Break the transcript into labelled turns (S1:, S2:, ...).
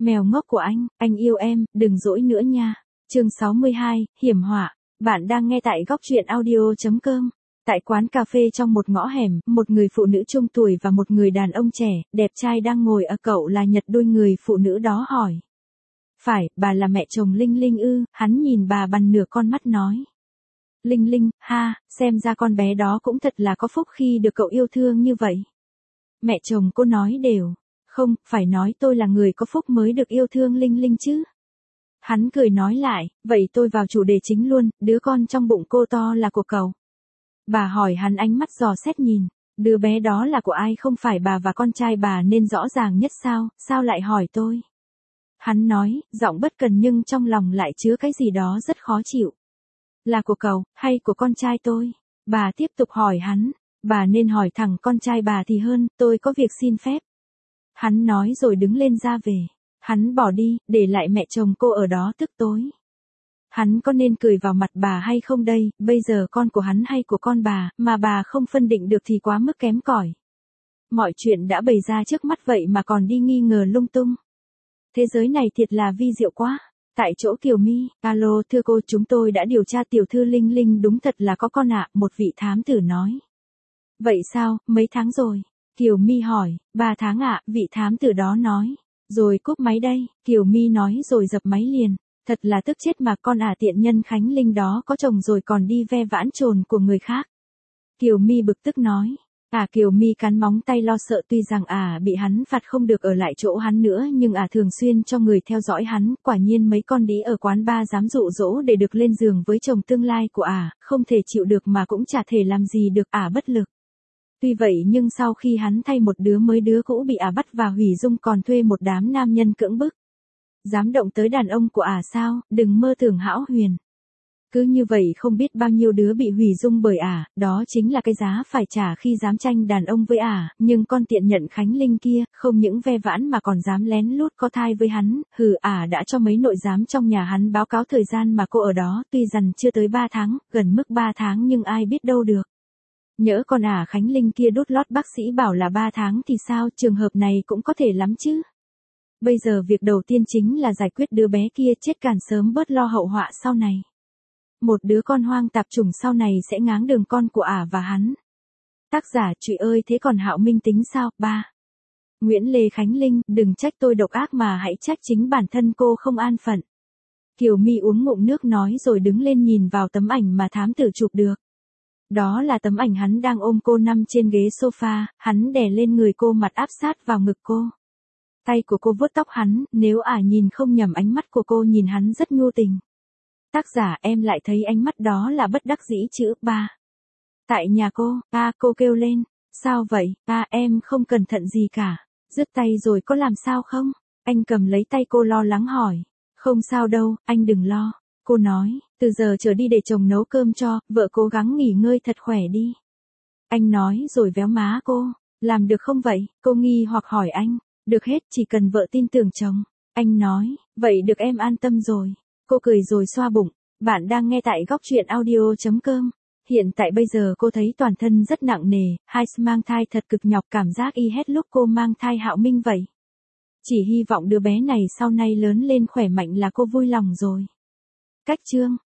S1: Mèo ngốc của anh yêu em, đừng dỗi nữa nha. Chương 62, hiểm họa. Bạn đang nghe tại góc truyện audio.com. Tại quán cà phê trong một ngõ hẻm, một người phụ nữ trung tuổi và một người đàn ông trẻ, đẹp trai đang ngồi ở cậu là Nhật. Đôi người phụ nữ đó hỏi. Phải, bà là mẹ chồng Linh Linh ư? Hắn nhìn bà bằng nửa con mắt nói. Linh Linh, ha, xem ra con bé đó cũng thật là có phúc khi được cậu yêu thương như vậy. Mẹ chồng cô nói đều. Không, phải nói tôi là người có phúc mới được yêu thương Linh Linh chứ. Hắn cười nói lại, vậy tôi vào chủ đề chính luôn, đứa con trong bụng cô to là của cậu. Bà hỏi hắn ánh mắt dò xét nhìn, đứa bé đó là của ai? Không phải bà và con trai bà nên rõ ràng nhất sao lại hỏi tôi? Hắn nói, giọng bất cần nhưng trong lòng lại chứa cái gì đó rất khó chịu. Là của cậu, hay của con trai tôi? Bà tiếp tục hỏi hắn, bà nên hỏi thẳng con trai bà thì hơn, tôi có việc xin phép. Hắn nói rồi đứng lên ra về. Hắn bỏ đi, để lại mẹ chồng cô ở đó tức tối. Hắn có nên cười vào mặt bà hay không đây? Bây giờ con của hắn hay của con bà, mà bà không phân định được thì quá mức kém cỏi. Mọi chuyện đã bày ra trước mắt vậy mà còn đi nghi ngờ lung tung. Thế giới này thiệt là vi diệu quá. Tại chỗ Kiều My, alo thưa cô, chúng tôi đã điều tra tiểu thư Linh Linh đúng thật là có con ạ, một vị thám tử nói. Vậy sao, mấy tháng rồi? Kiều My hỏi, 3 tháng ạ, vị thám tử đó nói. Rồi cúp máy đây, Kiều My nói rồi dập máy liền. Thật là tức chết mà, con tiện nhân Khánh Linh đó có chồng rồi còn đi ve vãn chồn của người khác. Kiều My bực tức nói. Kiều My cắn móng tay lo sợ, tuy rằng bị hắn phạt không được ở lại chỗ hắn nữa nhưng thường xuyên cho người theo dõi hắn. Quả nhiên mấy con đĩ ở quán bar dám dụ dỗ để được lên giường với chồng tương lai của không thể chịu được mà cũng chả thể làm gì được, bất lực. Tuy vậy nhưng sau khi hắn thay một đứa mới, đứa cũ bị bắt và hủy dung, còn thuê một đám nam nhân cưỡng bức. Dám động tới đàn ông của sao, đừng mơ tưởng hão huyền. Cứ như vậy không biết bao nhiêu đứa bị hủy dung bởi đó chính là cái giá phải trả khi dám tranh đàn ông với nhưng con tiện nhận Khánh Linh kia, không những ve vãn mà còn dám lén lút có thai với hắn, đã cho mấy nội giám trong nhà hắn báo cáo thời gian mà cô ở đó, tuy rằng chưa tới 3 tháng, gần mức 3 tháng nhưng ai biết đâu được. Nhỡ con Khánh Linh kia đút lót bác sĩ bảo là 3 tháng thì sao, trường hợp này cũng có thể lắm chứ. Bây giờ việc đầu tiên chính là giải quyết đứa bé kia chết càng sớm bớt lo hậu họa sau này. Một đứa con hoang tạp chủng sau này sẽ ngáng đường con của và hắn. Tác giả Trụy ơi, thế còn Hạo Minh tính sao? 3. Nguyễn Lê Khánh Linh, đừng trách tôi độc ác mà hãy trách chính bản thân cô không an phận. Kiều My uống ngụm nước nói rồi đứng lên nhìn vào tấm ảnh mà thám tử chụp được. Đó là tấm ảnh hắn đang ôm cô nằm trên ghế sofa, hắn đè lên người cô, mặt áp sát vào ngực cô. Tay của cô vuốt tóc hắn, nếu nhìn không nhầm ánh mắt của cô nhìn hắn rất nhu tình. Tác giả em lại thấy ánh mắt đó là bất đắc dĩ chữ 3. Tại nhà cô, cô kêu lên, sao vậy, em không cẩn thận gì cả, dứt tay rồi có làm sao không? Anh cầm lấy tay cô lo lắng hỏi, không sao đâu, anh đừng lo. Cô nói, từ giờ trở đi để chồng nấu cơm cho, vợ cố gắng nghỉ ngơi thật khỏe đi. Anh nói rồi véo má cô, làm được không vậy? Cô nghi hoặc hỏi anh, được hết, chỉ cần vợ tin tưởng chồng. Anh nói, vậy được, em an tâm rồi. Cô cười rồi xoa bụng. Bạn đang nghe tại góc truyện audio.com. Hiện tại bây giờ cô thấy toàn thân rất nặng nề, mang thai thật cực nhọc, cảm giác y hệt lúc cô mang thai Hạo Minh vậy. Chỉ hy vọng đứa bé này sau này lớn lên khỏe mạnh là cô vui lòng rồi. Cách chương